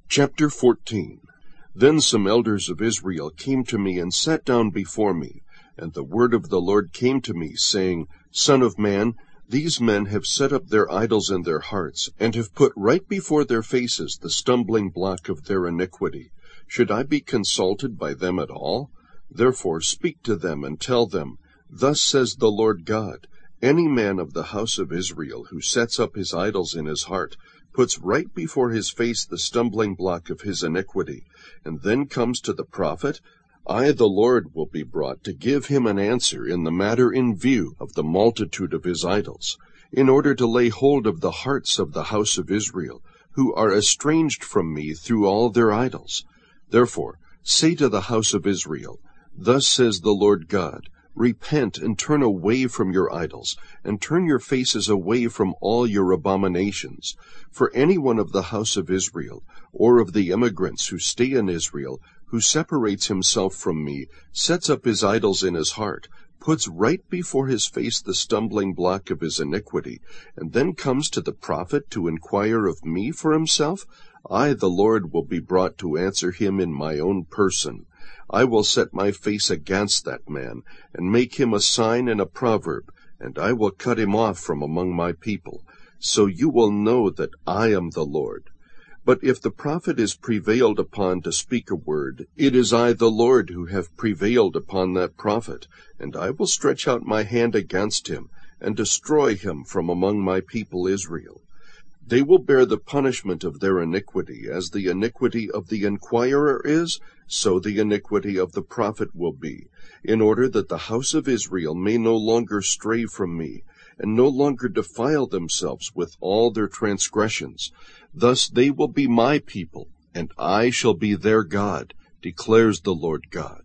Chapter 14. Then some elders of Israel came to me and sat down before me, and the word of the Lord came to me, saying, Son of man, these men have set up their idols in their hearts, and have put right before their faces the stumbling block of their iniquity. Should I be consulted by them at all? Therefore speak to them and tell them, Thus says the Lord God, Any man of the house of Israel who sets up his idols in his heart, puts right before his face the stumbling block of his iniquity, and then comes to the prophet, I, the Lord, will be brought to give him an answer in the matter in view of the multitude of his idols, in order to lay hold of the hearts of the house of Israel, who are estranged from me through all their idols. Therefore say to the house of Israel, Thus says the Lord God, Repent and turn away from your idols, and turn your faces away from all your abominations. For any one of the house of Israel, or of the immigrants who stay in Israel, who separates himself from me, sets up his idols in his heart, puts right before his face the stumbling block of his iniquity, and then comes to the prophet to inquire of me for himself, I, the Lord, will be brought to answer him in my own person. I will set my face against that man, and make him a sign and a proverb, and I will cut him off from among my people. So you will know that I am the Lord. But if the prophet is prevailed upon to speak a word, it is I, the Lord, who have prevailed upon that prophet, and I will stretch out my hand against him, and destroy him from among my people Israel. They will bear the punishment of their iniquity, as the iniquity of the inquirer is, so the iniquity of the prophet will be, in order that the house of Israel may no longer stray from me, and no longer defile themselves with all their transgressions. Thus they will be my people, and I shall be their God, declares the Lord God.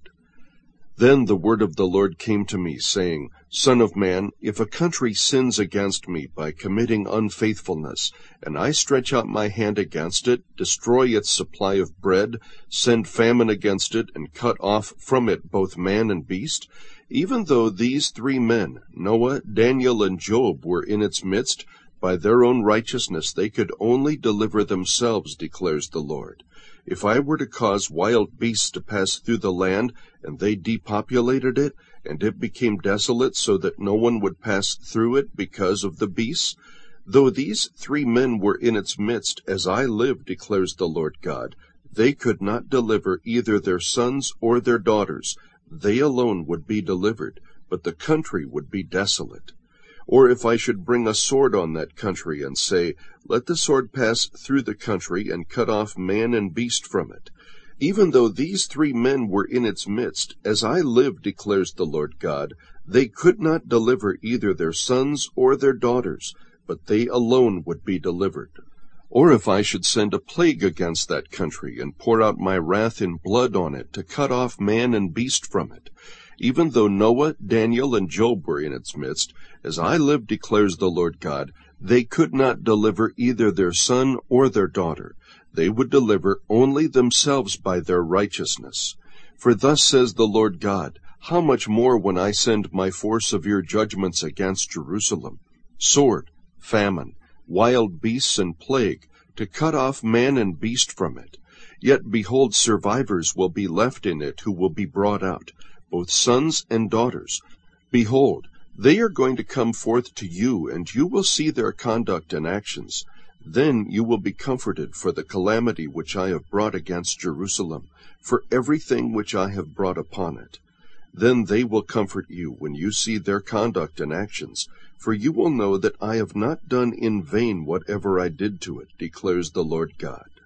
Then the word of the Lord came to me, saying, Son of man, if a country sins against me by committing unfaithfulness, and I stretch out my hand against it, destroy its supply of bread, send famine against it, and cut off from it both man and beast, even though these three men, Noah, Daniel, and Job, were in its midst, by their own righteousness they could only deliver themselves, declares the Lord. If I were to cause wild beasts to pass through the land, and they depopulated it, and it became desolate so that no one would pass through it because of the beasts, though these three men were in its midst, as I live, declares the Lord God, they could not deliver either their sons or their daughters. They alone would be delivered, but the country would be desolate. Or if I should bring a sword on that country, and say, Let the sword pass through the country, and cut off man and beast from it, even though these three men were in its midst, as I live, declares the Lord God, they could not deliver either their sons or their daughters, but they alone would be delivered. Or if I should send a plague against that country, and pour out my wrath in blood on it, to cut off man and beast from it, even though Noah, Daniel, and Job were in its midst, as I live, declares the Lord God, they could not deliver either their son or their daughter. They would deliver only themselves by their righteousness. For thus says the Lord God, How much more when I send my 4 severe judgments against Jerusalem, sword, famine, wild beasts, and plague, to cut off man and beast from it. Yet behold, survivors will be left in it who will be brought out, both sons and daughters. Behold, they are going to come forth to you, and you will see their conduct and actions. Then you will be comforted for the calamity which I have brought against Jerusalem, for everything which I have brought upon it. Then they will comfort you when you see their conduct and actions, for you will know that I have not done in vain whatever I did to it, declares the Lord God.